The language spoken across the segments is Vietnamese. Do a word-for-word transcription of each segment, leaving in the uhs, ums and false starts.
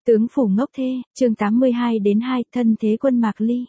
Tướng phủ ngốc thê, chương tám mươi hai đến hai, thân thế quân Mạc Ly.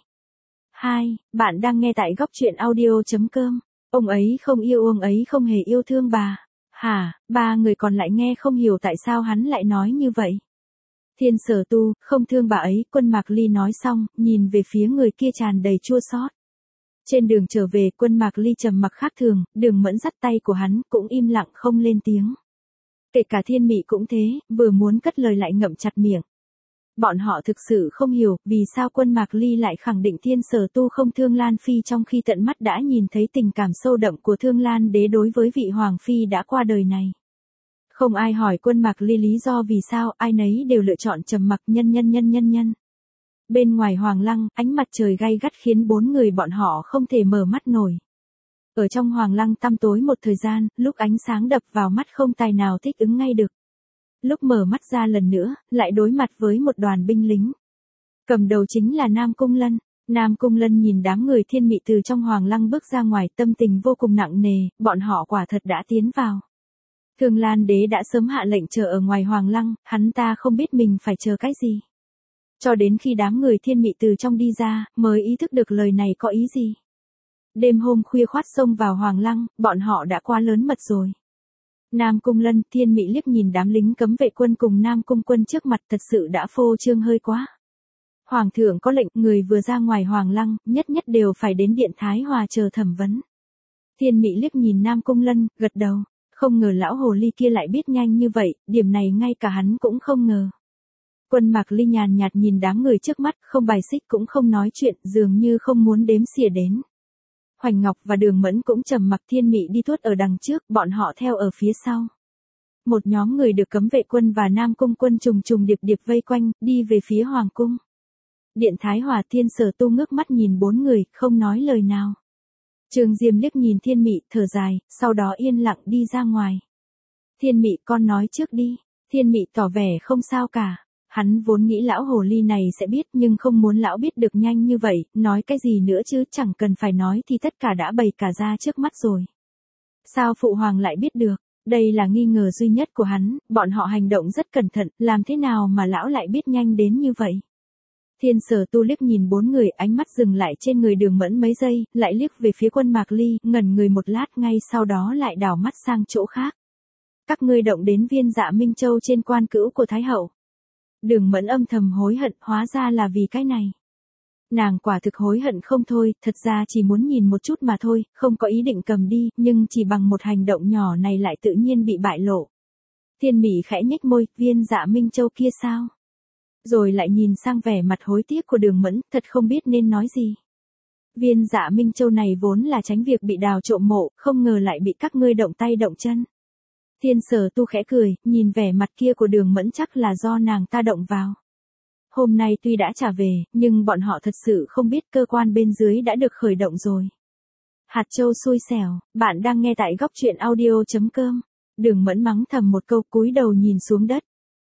hai. Bạn đang nghe tại góc truyện audio.com. Ông ấy không yêu ông ấy không hề yêu thương bà. Hả, ba người còn lại nghe không hiểu tại sao hắn lại nói như vậy. Thiên Sở Tu, không thương bà ấy, quân Mạc Ly nói xong, nhìn về phía người kia tràn đầy chua xót. Trên đường trở về, quân Mạc Ly trầm mặc khác thường, Đường Mẫn dắt tay của hắn, cũng im lặng không lên tiếng. Kể cả Thiên Mị cũng thế, vừa muốn cất lời lại ngậm chặt miệng. Bọn họ thực sự không hiểu, vì sao quân Mạc Ly lại khẳng định Thiên Sở Tu không thương Lan Phi trong khi tận mắt đã nhìn thấy tình cảm sâu đậm của Thương Lan Đế đối với vị Hoàng Phi đã qua đời này. Không ai hỏi quân Mạc Ly lý do vì sao, ai nấy đều lựa chọn trầm mặc nhân nhân nhân nhân nhân. Bên ngoài Hoàng Lăng, ánh mặt trời gay gắt khiến bốn người bọn họ không thể mở mắt nổi. Ở trong Hoàng Lăng tăm tối một thời gian, lúc ánh sáng đập vào mắt không tài nào thích ứng ngay được. Lúc mở mắt ra lần nữa, lại đối mặt với một đoàn binh lính. Cầm đầu chính là Nam Cung Lân. Nam Cung Lân nhìn đám người Thiên Mị từ trong Hoàng Lăng bước ra ngoài, tâm tình vô cùng nặng nề, bọn họ quả thật đã tiến vào. Thương Lan Đế đã sớm hạ lệnh chờ ở ngoài Hoàng Lăng, hắn ta không biết mình phải chờ cái gì. Cho đến khi đám người Thiên Mị từ trong đi ra, mới ý thức được lời này có ý gì. Đêm hôm khuya khoát xông vào Hoàng Lăng, bọn họ đã quá lớn mật rồi. Nam Cung Lân, Thiên Mị liếc nhìn đám lính cấm vệ quân cùng Nam Cung Quân trước mặt, thật sự đã phô trương hơi quá. Hoàng thượng có lệnh, người vừa ra ngoài Hoàng Lăng, nhất nhất đều phải đến điện Thái Hòa chờ thẩm vấn. Thiên Mị liếc nhìn Nam Cung Lân, gật đầu, không ngờ lão hồ ly kia lại biết nhanh như vậy, điểm này ngay cả hắn cũng không ngờ. Quân Mạc Ly nhàn nhạt nhìn đám người trước mắt, không bài xích cũng không nói chuyện, dường như không muốn đếm xỉa đến. Hoành Ngọc và Đường Mẫn cũng trầm mặc, Thiên Mị đi tuốt ở đằng trước, bọn họ theo ở phía sau. Một nhóm người được cấm vệ quân và Nam Cung Quân trùng trùng điệp điệp vây quanh, đi về phía Hoàng Cung. Điện Thái Hòa, Thiên Sở Tu ngước mắt nhìn bốn người, không nói lời nào. Trường Diêm liếc nhìn Thiên Mị, thở dài, sau đó yên lặng đi ra ngoài. Thiên Mị, con nói trước đi. Thiên Mị tỏ vẻ không sao cả. Hắn vốn nghĩ lão hồ ly này sẽ biết, nhưng không muốn lão biết được nhanh như vậy, nói cái gì nữa chứ, chẳng cần phải nói thì tất cả đã bày cả ra trước mắt rồi. Sao Phụ Hoàng lại biết được? Đây là nghi ngờ duy nhất của hắn, bọn họ hành động rất cẩn thận, làm thế nào mà lão lại biết nhanh đến như vậy? Thiên Sở Tu liếc nhìn bốn người, ánh mắt dừng lại trên người Đường Mẫn mấy giây, lại liếc về phía quân Mạc Ly, ngẩn người một lát, ngay sau đó lại đảo mắt sang chỗ khác. Các ngươi động đến Viên Dạ Minh Châu trên quan cữu của Thái Hậu. Đường Mẫn âm thầm hối hận, hóa ra là vì cái này. Nàng quả thực hối hận không thôi, thật ra chỉ muốn nhìn một chút mà thôi, không có ý định cầm đi, nhưng chỉ bằng một hành động nhỏ này lại tự nhiên bị bại lộ. Thiên Mị khẽ nhếch môi, Viên Dạ Minh Châu kia sao? Rồi lại nhìn sang vẻ mặt hối tiếc của Đường Mẫn, thật không biết nên nói gì. Viên Dạ Minh Châu này vốn là tránh việc bị đào trộm mộ, không ngờ lại bị các ngươi động tay động chân. Thiên Sở Tu khẽ cười, nhìn vẻ mặt kia của Đường Mẫn chắc là do nàng ta động vào. Hôm nay tuy đã trả về, nhưng bọn họ thật sự không biết cơ quan bên dưới đã được khởi động rồi. Hạt châu xui xẻo, bạn đang nghe tại góc truyện audio.com. Đường Mẫn mắng thầm một câu, cúi đầu nhìn xuống đất.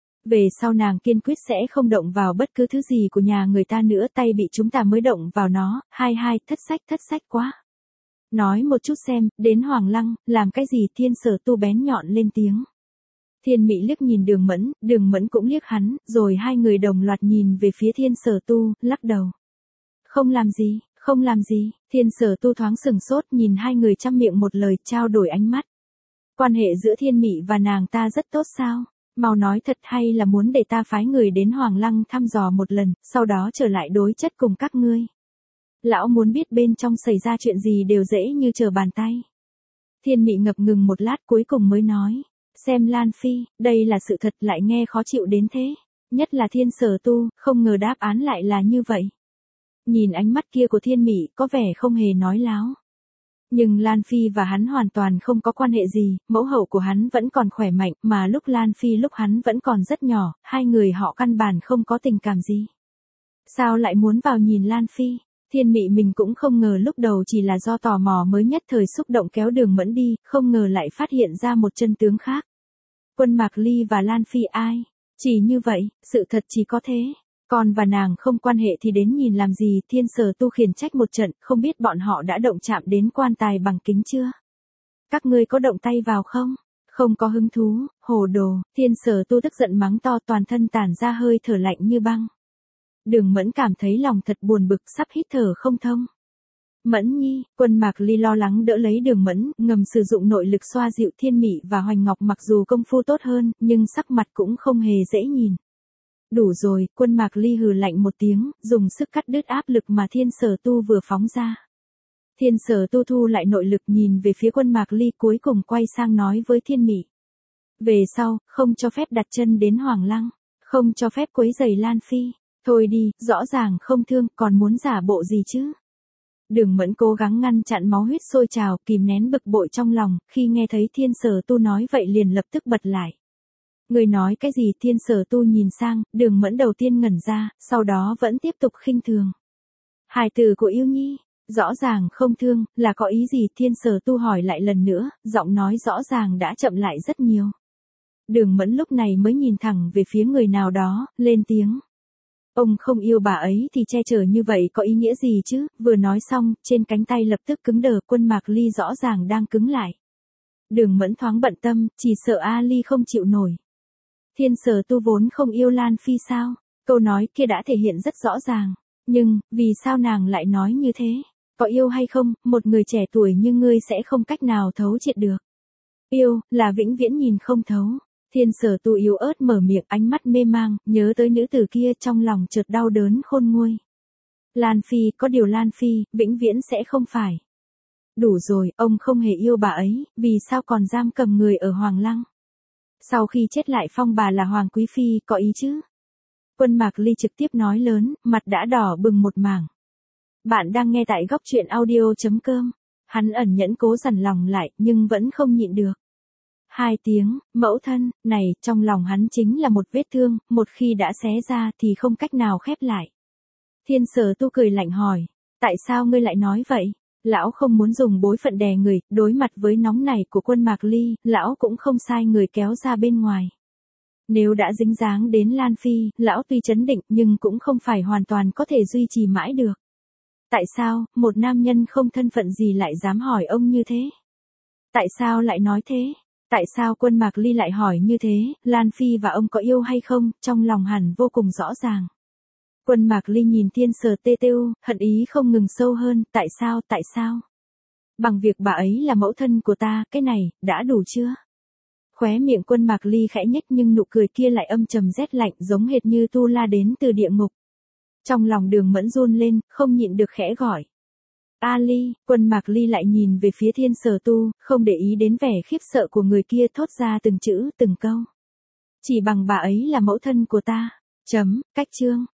Về sau nàng kiên quyết sẽ không động vào bất cứ thứ gì của nhà người ta nữa, tay bị chúng ta mới động vào nó, hai hai, thất sách thất sách quá. Nói một chút xem, đến Hoàng Lăng, làm cái gì? Thiên Sở Tu bén nhọn lên tiếng. Thiên Mị liếc nhìn Đường Mẫn, Đường Mẫn cũng liếc hắn, rồi hai người đồng loạt nhìn về phía Thiên Sở Tu, lắc đầu. Không làm gì, không làm gì, Thiên Sở Tu thoáng sừng sốt nhìn hai người chăm miệng một lời, trao đổi ánh mắt. Quan hệ giữa Thiên Mị và nàng ta rất tốt sao? Mau nói thật, hay là muốn để ta phái người đến Hoàng Lăng thăm dò một lần, sau đó trở lại đối chất cùng các ngươi? Lão muốn biết bên trong xảy ra chuyện gì đều dễ như trở bàn tay. Thiên Mị ngập ngừng một lát cuối cùng mới nói. Xem Lan Phi, đây là sự thật lại nghe khó chịu đến thế. Nhất là Thiên Sở Tu, không ngờ đáp án lại là như vậy. Nhìn ánh mắt kia của Thiên Mị có vẻ không hề nói láo. Nhưng Lan Phi và hắn hoàn toàn không có quan hệ gì, mẫu hậu của hắn vẫn còn khỏe mạnh, mà lúc Lan Phi lúc hắn vẫn còn rất nhỏ, hai người họ căn bản không có tình cảm gì. Sao lại muốn vào nhìn Lan Phi? Thiên Mị mình cũng không ngờ, lúc đầu chỉ là do tò mò mới nhất thời xúc động kéo Đường Mẫn đi, không ngờ lại phát hiện ra một chân tướng khác. Quân Mạc Ly và Lan Phi ai? Chỉ như vậy, sự thật chỉ có thế. Con và nàng không quan hệ thì đến nhìn làm gì? Thiên Sở Tu khiển trách một trận, không biết bọn họ đã động chạm đến quan tài bằng kính chưa? Các ngươi có động tay vào không? Không có hứng thú, hồ đồ, Thiên Sở Tu tức giận mắng to, toàn thân tản ra hơi thở lạnh như băng. Đường Mẫn cảm thấy lòng thật buồn bực, sắp hít thở không thông. Mẫn nhi, Quân Mạc Ly lo lắng đỡ lấy Đường Mẫn, ngầm sử dụng nội lực xoa dịu Thiên Mị và Hoành Ngọc, mặc dù công phu tốt hơn, nhưng sắc mặt cũng không hề dễ nhìn. Đủ rồi, Quân Mạc Ly hừ lạnh một tiếng, dùng sức cắt đứt áp lực mà Thiên Sở Tu vừa phóng ra. Thiên Sở Tu thu lại nội lực, nhìn về phía Quân Mạc Ly, cuối cùng quay sang nói với Thiên Mị. Về sau, không cho phép đặt chân đến Hoàng Lăng, không cho phép quấy rầy Lan Phi. Thôi đi, rõ ràng không thương, còn muốn giả bộ gì chứ? Đường Mẫn cố gắng ngăn chặn máu huyết sôi trào, kìm nén bực bội trong lòng, khi nghe thấy Thiên Sở Tu nói vậy liền lập tức bật lại. Người nói cái gì? Thiên Sở Tu nhìn sang, Đường Mẫn đầu tiên ngẩn ra, sau đó vẫn tiếp tục khinh thường. Hài tử của Yêu Nhi, rõ ràng không thương, là có ý gì? Thiên Sở Tu hỏi lại lần nữa, giọng nói rõ ràng đã chậm lại rất nhiều. Đường Mẫn lúc này mới nhìn thẳng về phía người nào đó, lên tiếng. Ông không yêu bà ấy thì che chở như vậy có ý nghĩa gì chứ? Vừa nói xong, trên cánh tay lập tức cứng đờ, Quân Mạc Ly rõ ràng đang cứng lại. Đường Mẫn thoáng bận tâm, chỉ sợ A Ly không chịu nổi. Thiên Sở Tu vốn không yêu Lan Phi sao? Câu nói kia đã thể hiện rất rõ ràng. Nhưng, vì sao nàng lại nói như thế? Có yêu hay không, một người trẻ tuổi như ngươi sẽ không cách nào thấu triệt được. Yêu, là vĩnh viễn nhìn không thấu. Thiên Sở Tu yếu ớt mở miệng, ánh mắt mê mang, nhớ tới nữ tử kia, trong lòng chợt đau đớn khôn nguôi. Lan Phi, có điều Lan Phi, vĩnh viễn sẽ không phải. Đủ rồi, ông không hề yêu bà ấy, vì sao còn giam cầm người ở Hoàng Lăng? Sau khi chết lại phong bà là Hoàng Quý Phi, có ý chứ? Quân Mạc Ly trực tiếp nói lớn, mặt đã đỏ bừng một mảng. Bạn đang nghe tại góc truyện audio chấm com. Hắn ẩn nhẫn cố dằn lòng lại, nhưng vẫn không nhịn được. Hai tiếng, mẫu thân, này, trong lòng hắn chính là một vết thương, một khi đã xé ra thì không cách nào khép lại. Thiên Sở Tu cười lạnh hỏi, tại sao ngươi lại nói vậy? Lão không muốn dùng bối phận đè người, đối mặt với nóng này của Quân Mạc Ly, lão cũng không sai người kéo ra bên ngoài. Nếu đã dính dáng đến Lan Phi, lão tuy chấn định nhưng cũng không phải hoàn toàn có thể duy trì mãi được. Tại sao, một nam nhân không thân phận gì lại dám hỏi ông như thế? Tại sao lại nói thế? Tại sao Quân Mạc Ly lại hỏi như thế? Lan Phi và ông có yêu hay không, trong lòng hẳn vô cùng rõ ràng. Quân Mạc Ly nhìn Thiên Sở Tu, hận ý không ngừng sâu hơn, tại sao, tại sao? Bằng việc bà ấy là mẫu thân của ta, cái này, đã đủ chưa? Khóe miệng Quân Mạc Ly khẽ nhếch nhưng nụ cười kia lại âm trầm rét lạnh, giống hệt như tu la đến từ địa ngục. Trong lòng Đường Mẫn run lên, không nhịn được khẽ gọi. A Ly, Quân Mạc Ly lại nhìn về phía Thiên Sở Tu, không để ý đến vẻ khiếp sợ của người kia, thốt ra từng chữ, từng câu. Chỉ bằng bà ấy là mẫu thân của ta. Chấm, cách chương.